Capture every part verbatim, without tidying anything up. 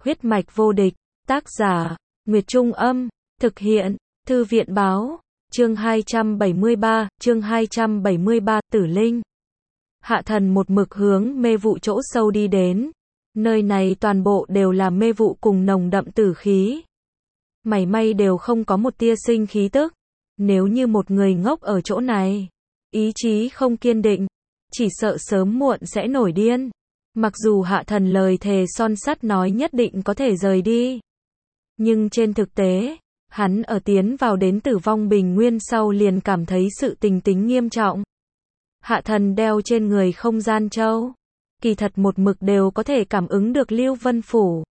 Huyết mạch vô địch, tác giả, Nguyệt Trung Âm, thực hiện, Thư viện Báo, chương hai trăm bảy mươi ba, chương hai trăm bảy mươi ba, Tử Linh. Hạ thần một mực hướng mê vụ chỗ sâu đi đến, nơi này toàn bộ đều là mê vụ cùng nồng đậm tử khí. Mảy may đều không có một tia sinh khí tức, nếu như một người ngốc ở chỗ này, ý chí không kiên định, chỉ sợ sớm muộn sẽ nổi điên. Mặc dù hạ thần lời thề son sắt nói nhất định có thể rời đi, nhưng trên thực tế, hắn ở tiến vào đến tử vong bình nguyên sau liền cảm thấy sự tình tính nghiêm trọng. Hạ thần đeo trên người không gian châu, kỳ thật một mực đều có thể cảm ứng được Lưu Vân Phủ.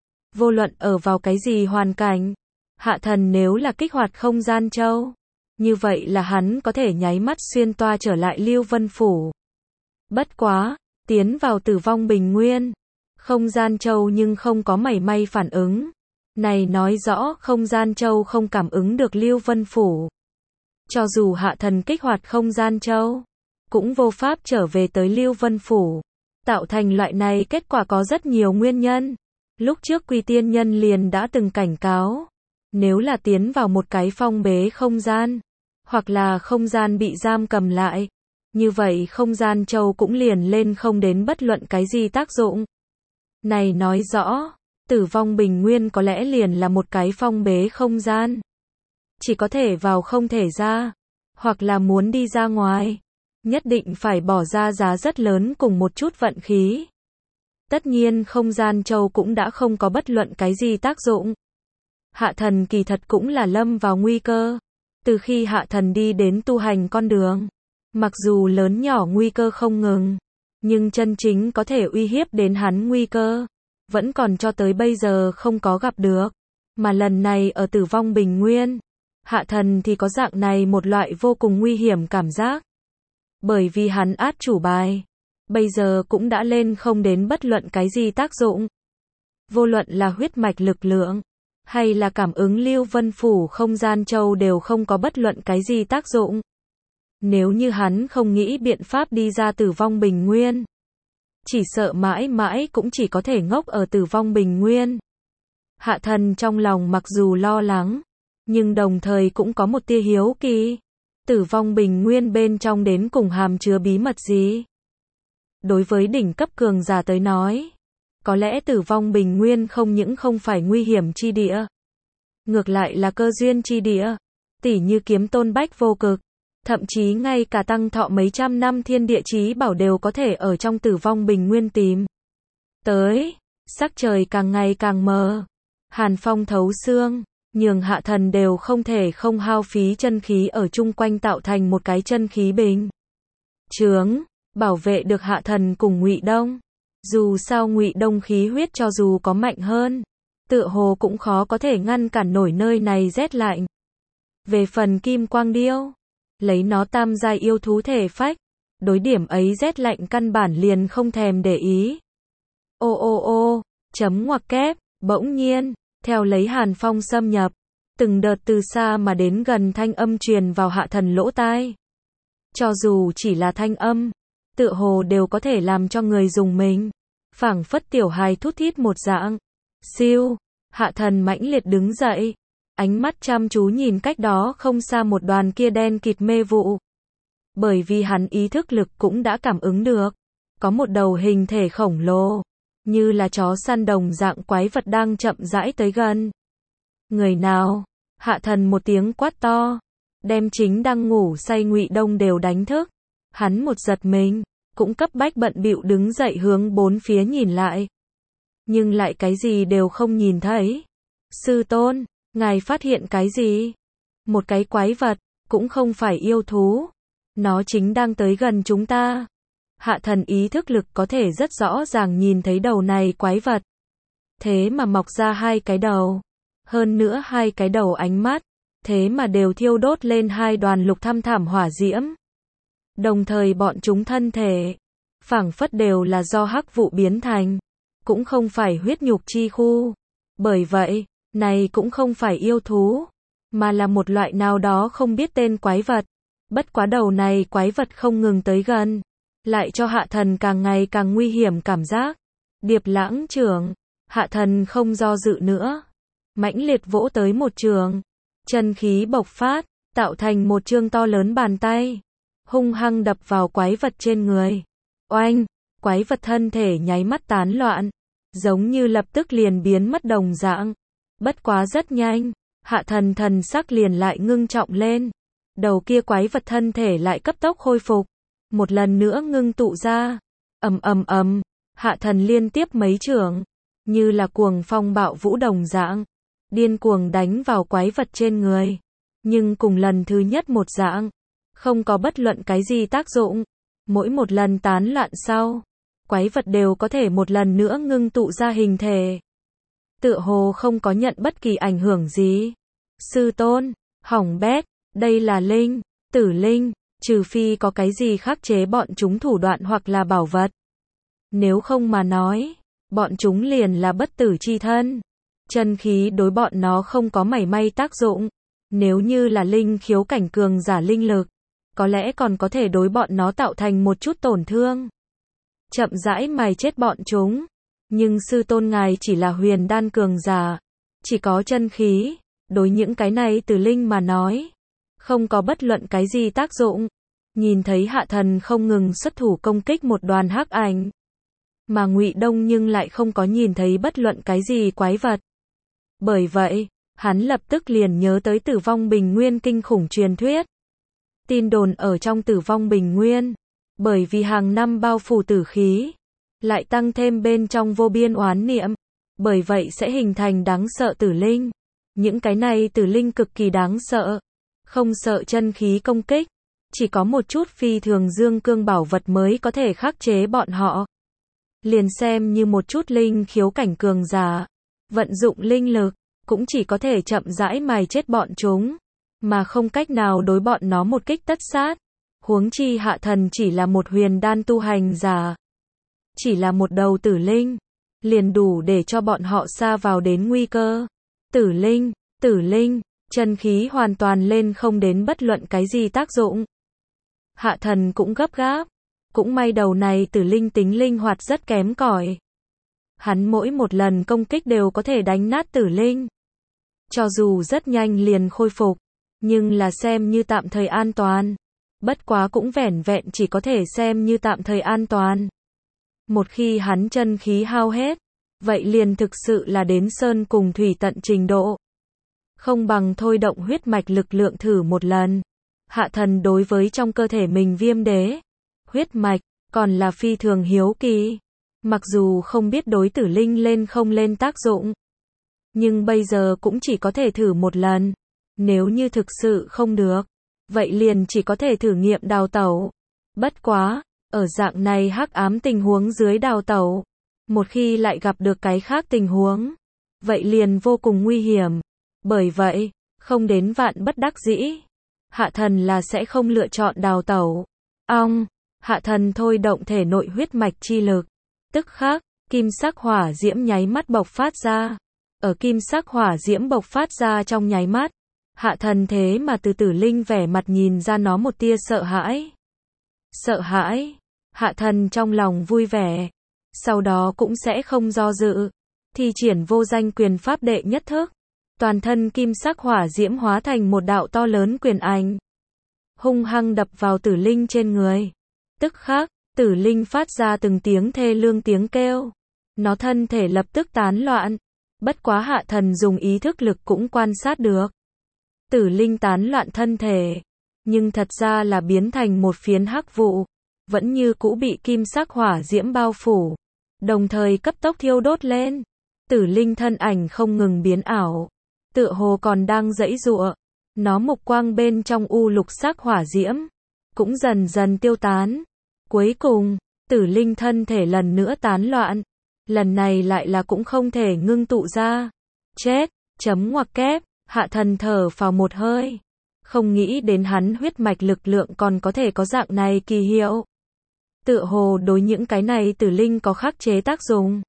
Vô luận ở vào cái gì hoàn cảnh, hạ thần nếu là kích hoạt không gian châu, như vậy là hắn có thể nháy mắt xuyên toa trở lại Lưu Vân Phủ. Bất quá, tiến vào tử vong bình nguyên, không gian châu nhưng không có mảy may phản ứng. Này nói rõ không gian châu không cảm ứng được Lưu Vân Phủ. Cho dù hạ thần kích hoạt không gian châu, cũng vô pháp trở về tới Lưu Vân Phủ. Tạo thành loại này kết quả có rất nhiều nguyên nhân. Lúc trước Quy Tiên Nhân liền đã từng cảnh cáo, nếu là tiến vào một cái phong bế không gian, hoặc là không gian bị giam cầm lại, như vậy không gian châu cũng liền lên không đến bất luận cái gì tác dụng. Này nói rõ, tử vong bình nguyên có lẽ liền là một cái phong bế không gian. Chỉ có thể vào không thể ra, hoặc là muốn đi ra ngoài, nhất định phải bỏ ra giá rất lớn cùng một chút vận khí. Tất nhiên không gian châu cũng đã không có bất luận cái gì tác dụng. Hạ thần kỳ thật cũng là lâm vào nguy cơ. Từ khi hạ thần đi đến tu hành con đường, mặc dù lớn nhỏ nguy cơ không ngừng, nhưng chân chính có thể uy hiếp đến hắn nguy cơ, vẫn còn cho tới bây giờ không có gặp được. Mà lần này ở tử vong bình nguyên, hạ thần thì có dạng này một loại vô cùng nguy hiểm cảm giác. Bởi vì hắn át chủ bài, bây giờ cũng đã lên không đến bất luận cái gì tác dụng. Vô luận là huyết mạch lực lượng, hay là cảm ứng Lưu Vân Phủ không gian châu đều không có bất luận cái gì tác dụng. Nếu như hắn không nghĩ biện pháp đi ra tử vong bình nguyên, chỉ sợ mãi mãi cũng chỉ có thể ngốc ở tử vong bình nguyên. Hạ thần trong lòng mặc dù lo lắng, nhưng đồng thời cũng có một tia hiếu kỳ. Tử vong bình nguyên bên trong đến cùng hàm chứa bí mật gì? Đối với đỉnh cấp cường giả tới nói, có lẽ tử vong bình nguyên không những không phải nguy hiểm chi địa, ngược lại là cơ duyên chi địa, tỉ như kiếm tôn bách vô cực, thậm chí ngay cả tăng thọ mấy trăm năm thiên địa chí bảo đều có thể ở trong tử vong bình nguyên tìm tới. Sắc trời càng ngày càng mờ, hàn phong thấu xương, nhường hạ thần đều không thể không hao phí chân khí ở chung quanh tạo thành một cái chân khí bình chướng, bảo vệ được hạ thần cùng Ngụy Đông. Dù sao Ngụy Đông khí huyết cho dù có mạnh hơn, tựa hồ cũng khó có thể ngăn cản nổi nơi này rét lạnh. Về phần Kim Quang Điêu, lấy nó tam giai yêu thú thể phách, đối điểm ấy rét lạnh căn bản liền không thèm để ý. Ô ô ô, chấm ngoặc kép, bỗng nhiên, theo lấy hàn phong xâm nhập, từng đợt từ xa mà đến gần thanh âm truyền vào hạ thần lỗ tai. Cho dù chỉ là thanh âm, tựa hồ đều có thể làm cho người dùng mình, phảng phất tiểu hài thút thít một dạng. Siêu, hạ thần mãnh liệt đứng dậy, ánh mắt chăm chú nhìn cách đó không xa một đoàn kia đen kịt mê vụ. Bởi vì hắn ý thức lực cũng đã cảm ứng được, có một đầu hình thể khổng lồ, như là chó săn đồng dạng quái vật đang chậm rãi tới gần. Người nào? Hạ thần một tiếng quát to, đem chính đang ngủ say Ngụy Đông đều đánh thức. Hắn một giật mình, cũng cấp bách bận bịu đứng dậy hướng bốn phía nhìn lại. Nhưng lại cái gì đều không nhìn thấy. Sư tôn, ngài phát hiện cái gì? Một cái quái vật, cũng không phải yêu thú. Nó chính đang tới gần chúng ta. Hạ thần ý thức lực có thể rất rõ ràng nhìn thấy đầu này quái vật. Thế mà mọc ra hai cái đầu. Hơn nữa hai cái đầu ánh mắt, thế mà đều thiêu đốt lên hai đoàn lục thăm thảm hỏa diễm. Đồng thời bọn chúng thân thể, phảng phất đều là do hắc vụ biến thành, cũng không phải huyết nhục chi khu. Bởi vậy, này cũng không phải yêu thú, mà là một loại nào đó không biết tên quái vật. Bất quá đầu này quái vật không ngừng tới gần, lại cho hạ thần càng ngày càng nguy hiểm cảm giác. Điệp Lãng Trưởng, Hạ thần không do dự nữa, mãnh liệt vỗ tới một trường, chân khí bộc phát, tạo thành một chương to lớn bàn tay, hung hăng đập vào quái vật trên người. Oanh, quái vật thân thể nháy mắt tán loạn, giống như lập tức liền biến mất đồng dạng. Bất quá rất nhanh, hạ thần thần sắc liền lại ngưng trọng lên. Đầu kia quái vật thân thể lại cấp tốc khôi phục, một lần nữa ngưng tụ ra. Ầm ầm ầm, hạ thần liên tiếp mấy chưởng, như là cuồng phong bạo vũ đồng dạng, điên cuồng đánh vào quái vật trên người. Nhưng cùng lần thứ nhất một dạng, không có bất luận cái gì tác dụng. Mỗi một lần tán loạn sau, quái vật đều có thể một lần nữa ngưng tụ ra hình thể. Tựa hồ không có nhận bất kỳ ảnh hưởng gì. Sư tôn, hỏng bét, đây là linh, tử linh, trừ phi có cái gì khắc chế bọn chúng thủ đoạn hoặc là bảo vật. Nếu không mà nói, bọn chúng liền là bất tử chi thân. Chân khí đối bọn nó không có mảy may tác dụng. Nếu như là linh khiếu cảnh cường giả linh lực, có lẽ còn có thể đối bọn nó tạo thành một chút tổn thương. Chậm rãi mài chết bọn chúng. Nhưng sư tôn ngài chỉ là huyền đan cường giả, chỉ có chân khí, đối những cái này tử linh mà nói, không có bất luận cái gì tác dụng. Nhìn thấy hạ thần không ngừng xuất thủ công kích một đoàn hắc ảnh, mà Ngụy Đông nhưng lại không có nhìn thấy bất luận cái gì quái vật. Bởi vậy, hắn lập tức liền nhớ tới Tử Vong Bình Nguyên kinh khủng truyền thuyết. Tin đồn ở trong Tử Vong Bình Nguyên, bởi vì hàng năm bao phủ tử khí, lại tăng thêm bên trong vô biên oán niệm, bởi vậy sẽ hình thành đáng sợ tử linh. Những cái này tử linh cực kỳ đáng sợ, không sợ chân khí công kích, chỉ có một chút phi thường dương cương bảo vật mới có thể khắc chế bọn họ. Liền xem như một chút linh khiếu cảnh cường giả, vận dụng linh lực, cũng chỉ có thể chậm rãi mài chết bọn chúng, mà không cách nào đối bọn nó một kích tất sát. Huống chi hạ thần chỉ là một huyền đan tu hành giả, chỉ là một đầu tử linh, liền đủ để cho bọn họ sa vào đến nguy cơ. Tử linh, tử linh, chân khí hoàn toàn lên không đến bất luận cái gì tác dụng. Hạ thần cũng gấp gáp, cũng may đầu này tử linh tính linh hoạt rất kém cỏi. Hắn mỗi một lần công kích đều có thể đánh nát tử linh. Cho dù rất nhanh liền khôi phục, nhưng là xem như tạm thời an toàn. Bất quá cũng vẻn vẹn chỉ có thể xem như tạm thời an toàn. Một khi hắn chân khí hao hết, vậy liền thực sự là đến sơn cùng thủy tận trình độ. Không bằng thôi động huyết mạch lực lượng thử một lần. Hạ thần đối với trong cơ thể mình viêm đế, huyết mạch, còn là phi thường hiếu kỳ. Mặc dù không biết đối tử linh lên không lên tác dụng, nhưng bây giờ cũng chỉ có thể thử một lần. Nếu như thực sự không được, vậy liền chỉ có thể thử nghiệm đào tẩu. Bất quá, ở dạng này hắc ám tình huống dưới đào tẩu, một khi lại gặp được cái khác tình huống, vậy liền vô cùng nguy hiểm. Bởi vậy, không đến vạn bất đắc dĩ, hạ thần là sẽ không lựa chọn đào tẩu. Ong, hạ thần thôi động thể nội huyết mạch chi lực. Tức khắc, kim sắc hỏa diễm nháy mắt bộc phát ra. Ở kim sắc hỏa diễm bộc phát ra trong nháy mắt, hạ thần thế mà từ tử linh vẻ mặt nhìn ra nó một tia sợ hãi. Sợ hãi, hạ thần trong lòng vui vẻ, sau đó cũng sẽ không do dự, thi triển vô danh quyền pháp đệ nhất thức. Toàn thân kim sắc hỏa diễm hóa thành một đạo to lớn quyền ảnh, hung hăng đập vào tử linh trên người. Tức khắc, tử linh phát ra từng tiếng thê lương tiếng kêu, nó thân thể lập tức tán loạn. Bất quá hạ thần dùng ý thức lực cũng quan sát được. Tử linh tán loạn thân thể, nhưng thật ra là biến thành một phiến hắc vụ, vẫn như cũ bị kim sắc hỏa diễm bao phủ, đồng thời cấp tốc thiêu đốt lên. Tử linh thân ảnh không ngừng biến ảo, tựa hồ còn đang giãy giụa. Nó mục quang bên trong u lục sắc hỏa diễm cũng dần dần tiêu tán. Cuối cùng, tử linh thân thể lần nữa tán loạn. Lần này lại là cũng không thể ngưng tụ ra. Chết, chấm ngoặc kép, hạ thần thở phào một hơi. Không nghĩ đến hắn huyết mạch lực lượng còn có thể có dạng này kỳ hiệu. Tựa hồ đối những cái này tử linh có khắc chế tác dụng.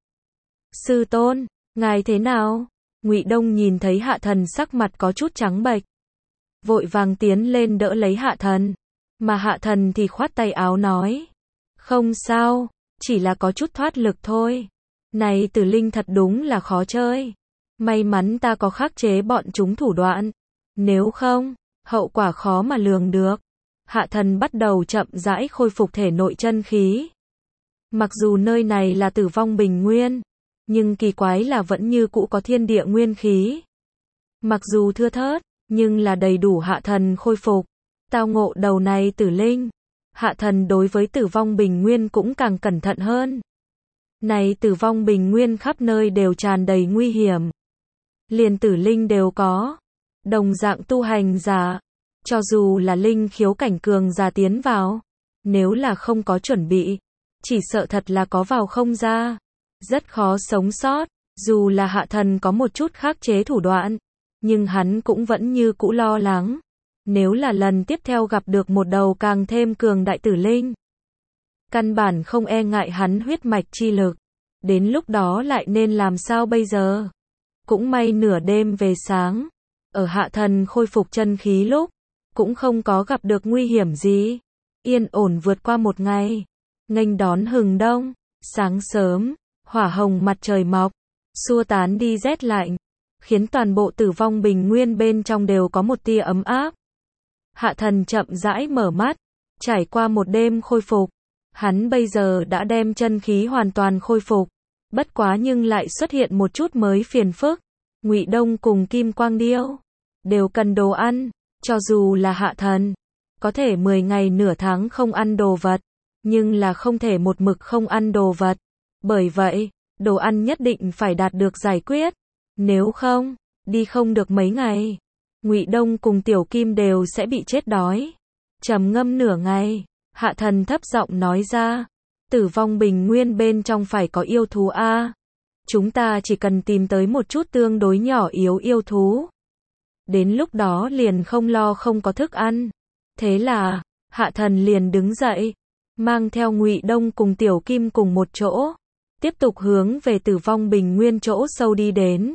Sư tôn, ngài thế nào? Ngụy Đông nhìn thấy hạ thần sắc mặt có chút trắng bệch, vội vàng tiến lên đỡ lấy hạ thần. Mà hạ thần thì khoát tay áo nói, không sao, chỉ là có chút thoát lực thôi. Này Tử Linh thật đúng là khó chơi. May mắn ta có khắc chế bọn chúng thủ đoạn. Nếu không, hậu quả khó mà lường được. Hạ thần bắt đầu chậm rãi khôi phục thể nội chân khí. Mặc dù nơi này là Tử Vong Bình Nguyên, nhưng kỳ quái là vẫn như cũ có thiên địa nguyên khí. Mặc dù thưa thớt, nhưng là đầy đủ hạ thần khôi phục. Tao ngộ đầu này Tử Linh. Hạ thần đối với Tử Vong Bình Nguyên cũng càng cẩn thận hơn. Này Tử Vong Bình Nguyên khắp nơi đều tràn đầy nguy hiểm. Liền Tử Linh đều có. Đồng dạng tu hành giả. Cho dù là linh khiếu cảnh cường giả tiến vào. Nếu là không có chuẩn bị. Chỉ sợ thật là có vào không ra. Rất khó sống sót. Dù là hạ thần có một chút khắc chế thủ đoạn. Nhưng hắn cũng vẫn như cũ lo lắng. Nếu là lần tiếp theo gặp được một đầu càng thêm cường đại Tử Linh. Căn bản không e ngại hắn huyết mạch chi lực. Đến lúc đó lại nên làm sao bây giờ? Cũng may nửa đêm về sáng. Ở hạ thần khôi phục chân khí lúc. Cũng không có gặp được nguy hiểm gì. Yên ổn vượt qua một ngày. Nghênh đón hừng đông. Sáng sớm. Hỏa hồng mặt trời mọc. Xua tán đi rét lạnh. Khiến toàn bộ Tử Vong Bình Nguyên bên trong đều có một tia ấm áp. Hạ thần chậm rãi mở mắt. Trải qua một đêm khôi phục. Hắn bây giờ đã đem chân khí hoàn toàn khôi phục. Bất quá nhưng lại xuất hiện một chút mới phiền phức. Ngụy Đông cùng Kim Quang Điêu đều cần đồ ăn. Cho dù là hạ thần, có thể mười ngày nửa tháng không ăn đồ vật. Nhưng là không thể một mực không ăn đồ vật. Bởi vậy, đồ ăn nhất định phải đạt được giải quyết. Nếu không, đi không được mấy ngày. Ngụy Đông cùng Tiểu Kim đều sẽ bị chết đói. Trầm ngâm nửa ngày, hạ thần thấp giọng nói ra. Tử Vong Bình Nguyên bên trong phải có yêu thú a. Chúng ta chỉ cần tìm tới một chút tương đối nhỏ yếu yêu thú. Đến lúc đó liền không lo không có thức ăn. Thế là, hạ thần liền đứng dậy. Mang theo Ngụy Đông cùng Tiểu Kim cùng một chỗ. Tiếp tục hướng về Tử Vong Bình Nguyên chỗ sâu đi đến.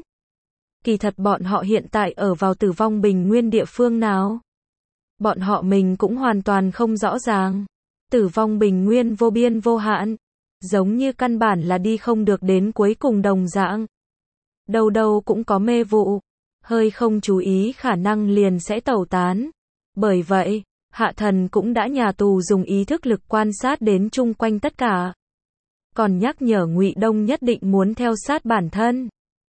Kỳ thật bọn họ hiện tại ở vào Tử Vong Bình Nguyên địa phương nào? Bọn họ mình cũng hoàn toàn không rõ ràng. Tử Vong Bình Nguyên vô biên vô hạn. Giống như căn bản là đi không được đến cuối cùng đồng dạng. Đâu đâu cũng có mê vụ. Hơi không chú ý khả năng liền sẽ tẩu tán. Bởi vậy, hạ thần cũng đã nhà tù dùng ý thức lực quan sát đến chung quanh tất cả. Còn nhắc nhở Ngụy Đông nhất định muốn theo sát bản thân.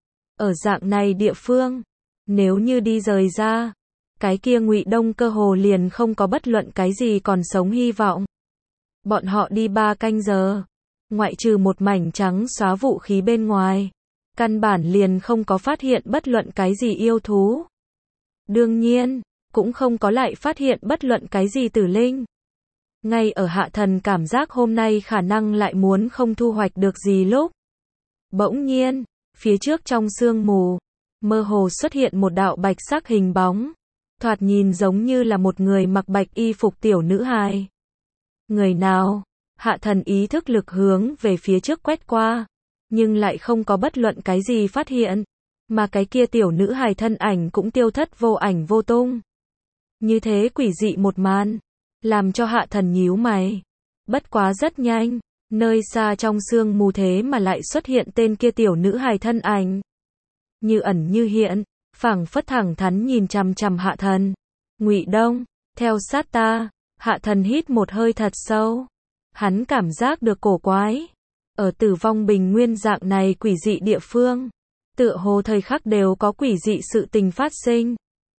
Ở dạng này địa phương, nếu như đi rời ra, cái kia Ngụy Đông cơ hồ liền không có bất luận cái gì còn sống hy vọng. Bọn họ đi ba canh giờ, ngoại trừ một mảnh trắng xóa vũ khí bên ngoài, căn bản liền không có phát hiện bất luận cái gì yêu thú. Đương nhiên, cũng không có lại phát hiện bất luận cái gì Tử Linh. Ngay ở hạ thần cảm giác hôm nay khả năng lại muốn không thu hoạch được gì lúc. Bỗng nhiên, phía trước trong sương mù, mơ hồ xuất hiện một đạo bạch sắc hình bóng. Thoạt nhìn giống như là một người mặc bạch y phục tiểu nữ hài. Người nào? Hạ thần ý thức lực hướng về phía trước quét qua. Nhưng lại không có bất luận cái gì phát hiện. Mà cái kia tiểu nữ hài thân ảnh cũng tiêu thất vô ảnh vô tung. Như thế quỷ dị một màn. Làm cho hạ thần nhíu mày. Bất quá rất nhanh. Nơi xa trong sương mù thế mà lại xuất hiện tên kia tiểu nữ hài thân ảnh. Như ẩn như hiện. Phảng phất thẳng thắn nhìn chằm chằm hạ thần. Ngụy Đông, theo sát ta. Hạ thần hít một hơi thật sâu. Hắn cảm giác được cổ quái. Ở Tử Vong Bình Nguyên dạng này quỷ dị địa phương. Tựa hồ thời khắc đều có quỷ dị sự tình phát sinh.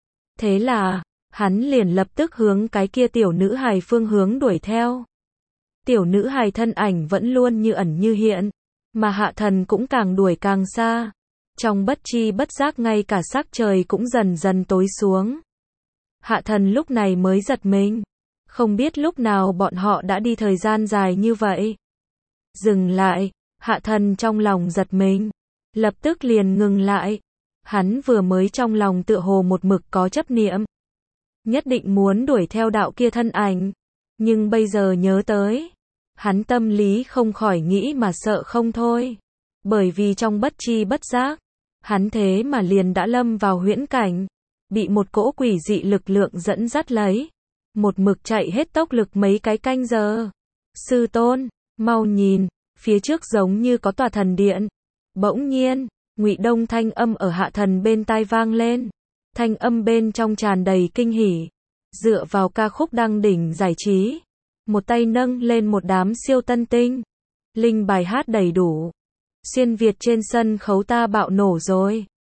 Thế là, hắn liền lập tức hướng cái kia tiểu nữ hài phương hướng đuổi theo. Tiểu nữ hài thân ảnh vẫn luôn như ẩn như hiện. Mà hạ thần cũng càng đuổi càng xa. Trong bất chi bất giác ngay cả sắc trời cũng dần dần tối xuống. Hạ thần lúc này mới giật mình. Không biết lúc nào bọn họ đã đi thời gian dài như vậy. Dừng lại, hạ thần trong lòng giật mình. Lập tức liền ngừng lại. Hắn vừa mới trong lòng tựa hồ một mực có chấp niệm. Nhất định muốn đuổi theo đạo kia thân ảnh. Nhưng bây giờ nhớ tới. Hắn tâm lý không khỏi nghĩ mà sợ không thôi. Bởi vì trong bất chi bất giác. Hắn thế mà liền đã lâm vào huyễn cảnh. Bị một cỗ quỷ dị lực lượng dẫn dắt lấy. Một mực chạy hết tốc lực mấy cái canh giờ. Sư tôn, mau nhìn. Phía trước giống như có tòa thần điện. Bỗng nhiên, Ngụy Đông thanh âm ở Hạ Thần bên tai vang lên. Thanh âm bên trong tràn đầy kinh hỉ. Dựa vào ca khúc đăng đỉnh giải trí, một tay nâng lên một đám siêu tân tinh. Linh bài hát đầy đủ. Xuyên Việt trên sân khấu ta bạo nổ rồi.